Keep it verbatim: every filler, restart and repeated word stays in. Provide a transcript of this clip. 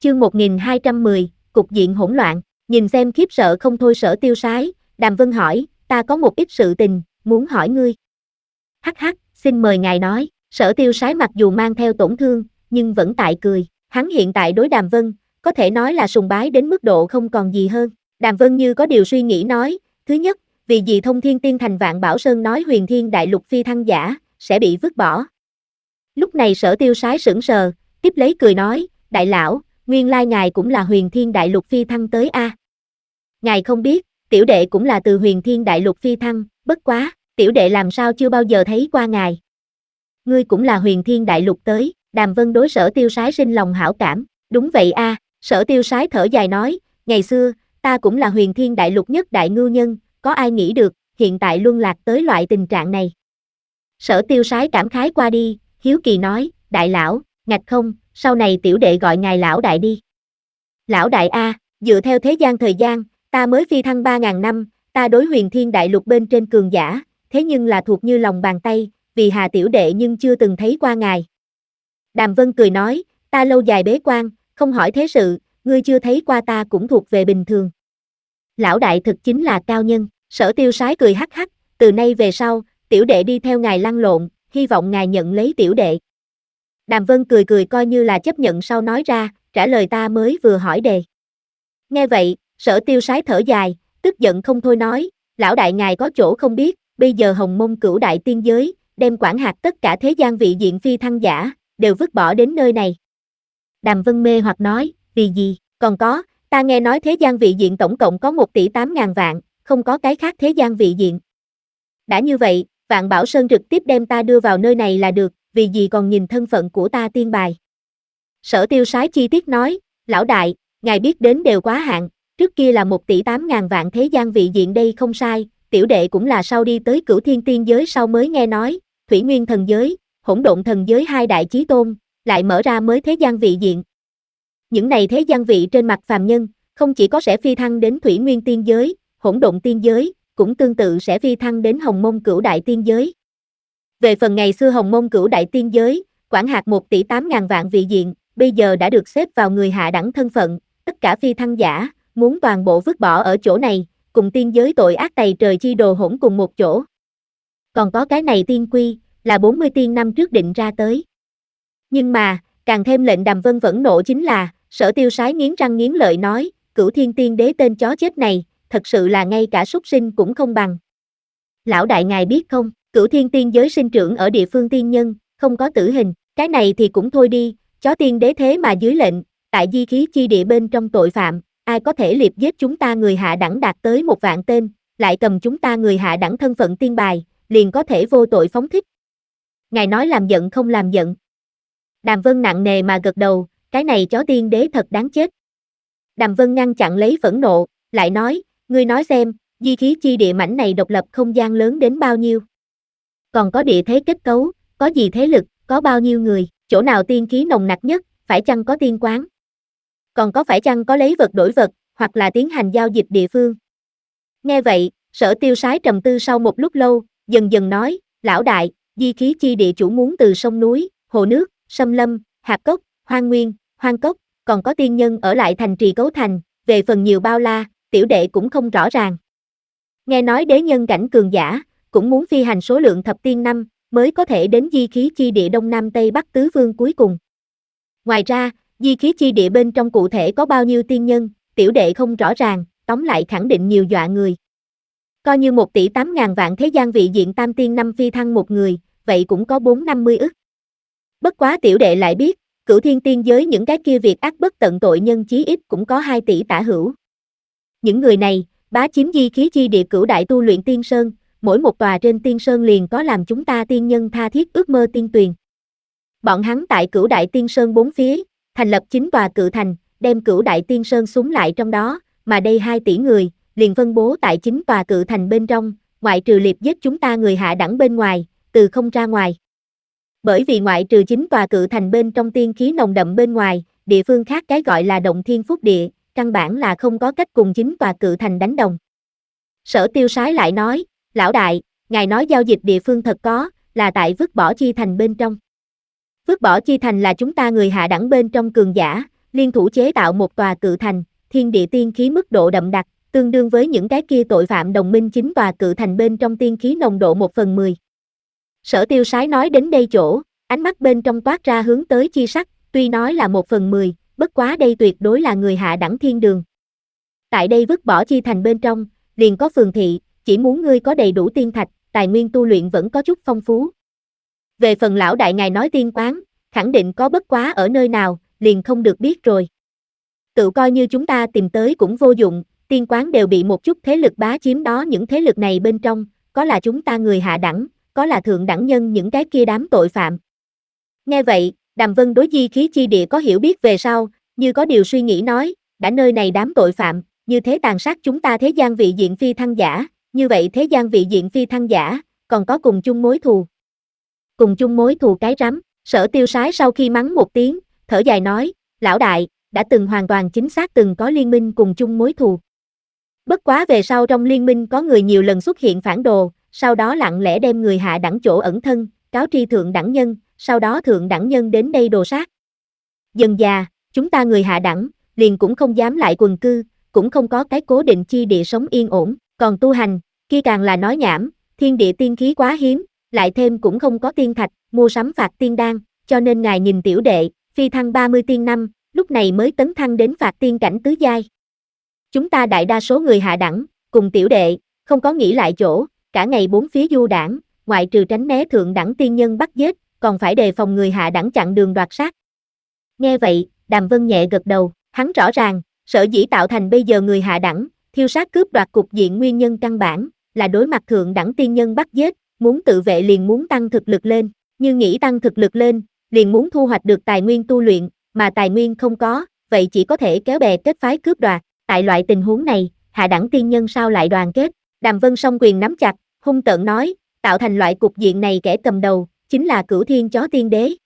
Chương một nghìn hai trăm mười, cục diện hỗn loạn, nhìn xem khiếp sợ không thôi Sở Tiêu Sái, Đàm Vân hỏi, ta có một ít sự tình, muốn hỏi ngươi. Hắc hắc, xin mời ngài nói, Sở Tiêu Sái mặc dù mang theo tổn thương, nhưng vẫn tại cười, hắn hiện tại đối Đàm Vân, có thể nói là sùng bái đến mức độ không còn gì hơn. Đàm Vân như có điều suy nghĩ nói, thứ nhất, vì gì Thông Thiên Tiên Thành Vạn Bảo Sơn nói Huyền Thiên Đại Lục phi thăng giả, sẽ bị vứt bỏ. Lúc này Sở Tiêu Sái sững sờ, tiếp lấy cười nói, đại lão, nguyên lai ngài cũng là Huyền Thiên Đại Lục phi thăng tới a. À. Ngài không biết, tiểu đệ cũng là từ Huyền Thiên Đại Lục phi thăng, bất quá, tiểu đệ làm sao chưa bao giờ thấy qua ngài. Ngươi cũng là Huyền Thiên Đại Lục tới, Đàm Vân đối Sở Tiêu Sái sinh lòng hảo cảm, đúng vậy a, à. Sở Tiêu Sái thở dài nói, ngày xưa, ta cũng là Huyền Thiên Đại Lục nhất đại ngưu nhân, có ai nghĩ được, hiện tại luân lạc tới loại tình trạng này. Sở Tiêu Sái cảm khái qua đi, hiếu kỳ nói, đại lão, ngạch không, sau này tiểu đệ gọi ngài lão đại đi. Lão đại a, dựa theo thế gian thời gian, ta mới phi thăng ba ngàn năm, ta đối Huyền Thiên Đại Lục bên trên cường giả, thế nhưng là thuộc như lòng bàn tay, vì hà tiểu đệ nhưng chưa từng thấy qua ngài. Đàm Vân cười nói, ta lâu dài bế quan, không hỏi thế sự, ngươi chưa thấy qua ta cũng thuộc về bình thường. Lão đại thực chính là cao nhân, Sở Tiêu Sái cười hắc hắc, từ nay về sau, tiểu đệ đi theo ngài lăn lộn, hy vọng ngài nhận lấy tiểu đệ. Đàm Vân cười cười coi như là chấp nhận sau nói ra, trả lời ta mới vừa hỏi đề. Nghe vậy, Sở Tiêu Sái thở dài, tức giận không thôi nói, lão đại ngài có chỗ không biết, bây giờ Hồng Mông Cửu Đại Tiên Giới, đem quản hạt tất cả thế gian vị diện phi thăng giả, đều vứt bỏ đến nơi này. Đàm Vân mê hoặc nói, vì gì, còn có, ta nghe nói thế gian vị diện tổng cộng có một tỷ tám ngàn vạn, không có cái khác thế gian vị diện. Đã như vậy, Vạn Bảo Sơn trực tiếp đem ta đưa vào nơi này là được, vì gì còn nhìn thân phận của ta tiên bài. Sở Tiêu Sái chi tiết nói, lão đại, ngài biết đến đều quá hạn, trước kia là một tỷ tám ngàn vạn thế gian vị diện đây không sai, tiểu đệ cũng là sau đi tới Cửu Thiên Tiên Giới sau mới nghe nói, Thủy Nguyên Thần Giới, Hỗn Độn Thần Giới hai đại chí tôn, lại mở ra mới thế gian vị diện. Những này thế gian vị trên mặt phàm nhân, không chỉ có sẽ phi thăng đến Thủy Nguyên Tiên Giới, Hỗn Độn Tiên Giới, cũng tương tự sẽ phi thăng đến Hồng Mông Cửu Đại Tiên Giới. Về phần ngày xưa Hồng Mông Cửu Đại Tiên Giới, quản hạt một tỷ tám ngàn vạn vị diện, bây giờ đã được xếp vào người hạ đẳng thân phận, tất cả phi thăng giả, muốn toàn bộ vứt bỏ ở chỗ này, cùng tiên giới tội ác tày trời chi đồ hỗn cùng một chỗ. Còn có cái này tiên quy, là bốn mươi tiên năm trước định ra tới. Nhưng mà, càng thêm lệnh Đàm Vân vẫn nộ chính là, Sở Tiêu Sái nghiến răng nghiến lợi nói, Cửu Thiên Tiên Đế tên chó chết này, thật sự là ngay cả súc sinh cũng không bằng. Lão đại ngài biết không, Cửu Thiên Tiên Giới sinh trưởng ở địa phương tiên nhân, không có tử hình, cái này thì cũng thôi đi, chó tiên đế thế mà dưới lệnh, tại di khí chi địa bên trong tội phạm, ai có thể liệp giết chúng ta người hạ đẳng đạt tới một vạn tên, lại cầm chúng ta người hạ đẳng thân phận tiên bài, liền có thể vô tội phóng thích. Ngài nói làm giận không làm giận. Đàm Vân nặng nề mà gật đầu, cái này chó tiên đế thật đáng chết. Đàm Vân ngăn chặn lấy phẫn nộ, lại nói, ngươi nói xem, di khí chi địa mảnh này độc lập không gian lớn đến bao nhiêu. Còn có địa thế kết cấu, có gì thế lực, có bao nhiêu người, chỗ nào tiên khí nồng nặc nhất, phải chăng có tiên quán. Còn có phải chăng có lấy vật đổi vật, hoặc là tiến hành giao dịch địa phương. Nghe vậy, Sở Tiêu Sái trầm tư sau một lúc lâu, dần dần nói, lão đại, di khí chi địa chủ muốn từ sông núi, hồ nước, sâm lâm, hạp cốc, hoang nguyên, hoang cốc, còn có tiên nhân ở lại thành trì cấu thành, về phần nhiều bao la, tiểu đệ cũng không rõ ràng. Nghe nói đế nhân cảnh cường giả, cũng muốn phi hành số lượng thập tiên năm, mới có thể đến di khí chi địa Đông Nam Tây Bắc tứ phương cuối cùng. Ngoài ra, di khí chi địa bên trong cụ thể có bao nhiêu tiên nhân, tiểu đệ không rõ ràng, tóm lại khẳng định nhiều dọa người. Coi như một tỷ tám ngàn vạn thế gian vị diện tam tiên năm phi thăng một người, vậy cũng có bốn năm mươi ức. Bất quá tiểu đệ lại biết, Cửu Thiên Tiên Giới những cái kia việc ác bất tận tội nhân chí ít cũng có hai tỷ tả hữu. Những người này, bá chiếm di khí chi địa Cửu Đại tu luyện tiên sơn, mỗi một tòa trên tiên sơn liền có làm chúng ta tiên nhân tha thiết ước mơ tiên tuyền. Bọn hắn tại Cửu Đại tiên sơn bốn phía, thành lập chín tòa cự thành, đem Cửu Đại tiên sơn súng lại trong đó, mà đây hai tỷ người, liền phân bố tại chín tòa cự thành bên trong, ngoại trừ liệp giết chúng ta người hạ đẳng bên ngoài, từ không ra ngoài. Bởi vì ngoại trừ chín tòa cự thành bên trong tiên khí nồng đậm bên ngoài, địa phương khác cái gọi là động thiên phúc địa, căn bản là không có cách cùng chín tòa cự thành đánh đồng. Sở Tiêu Sái lại nói, lão đại, ngài nói giao dịch địa phương thật có, là tại vứt bỏ chi thành bên trong. Vứt bỏ chi thành là chúng ta người hạ đẳng bên trong cường giả, liên thủ chế tạo một tòa cự thành, thiên địa tiên khí mức độ đậm đặc, tương đương với những cái kia tội phạm đồng minh chính tòa cự thành bên trong tiên khí nồng độ một phần mười. Sở Tiêu Sái nói đến đây chỗ, ánh mắt bên trong toát ra hướng tới chi sắc, tuy nói là một phần mười, bất quá đây tuyệt đối là người hạ đẳng thiên đường. Tại đây vứt bỏ chi thành bên trong, liền có phường thị, chỉ muốn ngươi có đầy đủ tiên thạch, tài nguyên tu luyện vẫn có chút phong phú. Về phần lão đại ngài nói tiên quán, khẳng định có bất quá ở nơi nào, liền không được biết rồi. Tự coi như chúng ta tìm tới cũng vô dụng, tiên quán đều bị một chút thế lực bá chiếm đó, những thế lực này bên trong, có là chúng ta người hạ đẳng, có là thượng đẳng nhân những cái kia đám tội phạm. Nghe vậy, Đàm Vân đối di khí chi địa có hiểu biết về sau, như có điều suy nghĩ nói, đã nơi này đám tội phạm, như thế tàn sát chúng ta thế gian vị diện phi thăng giả, như vậy thế gian vị diện phi thăng giả, còn có cùng chung mối thù. Cùng chung mối thù cái rắm, Sở Tiêu Sái sau khi mắng một tiếng, thở dài nói, lão đại, đã từng hoàn toàn chính xác từng có liên minh cùng chung mối thù. Bất quá về sau trong liên minh có người nhiều lần xuất hiện phản đồ, sau đó lặng lẽ đem người hạ đẳng chỗ ẩn thân, cáo tri thượng đẳng nhân, sau đó thượng đẳng nhân đến đây đồ sát. Dần già, chúng ta người hạ đẳng, liền cũng không dám lại quần cư, cũng không có cái cố định chi địa sống yên ổn, còn tu hành, kia càng là nói nhảm, thiên địa tiên khí quá hiếm, lại thêm cũng không có tiên thạch, mua sắm phạt tiên đan, cho nên ngài nhìn tiểu đệ, phi thăng ba mươi tiên năm, lúc này mới tấn thăng đến phạt tiên cảnh tứ giai. Chúng ta đại đa số người hạ đẳng, cùng tiểu đệ, không có nghĩ lại chỗ, cả ngày bốn phía du đảng, ngoại trừ tránh né thượng đẳng tiên nhân bắt giết, còn phải đề phòng người hạ đẳng chặn đường đoạt sát. Nghe vậy, Đàm Vân nhẹ gật đầu, hắn rõ ràng, sở dĩ tạo thành bây giờ người hạ đẳng, thiêu sát cướp đoạt cục diện nguyên nhân căn bản, là đối mặt thượng đẳng tiên nhân bắt giết, muốn tự vệ liền muốn tăng thực lực lên, như nghĩ tăng thực lực lên, liền muốn thu hoạch được tài nguyên tu luyện, mà tài nguyên không có, vậy chỉ có thể kéo bè kết phái cướp đoạt, tại loại tình huống này, hạ đẳng tiên nhân sao lại đoàn kết, Đàm Vân song quyền nắm chặt, hung tợn nói, tạo thành loại cục diện này kẻ cầm đầu, chính là Cửu Thiên Chó Tiên Đế.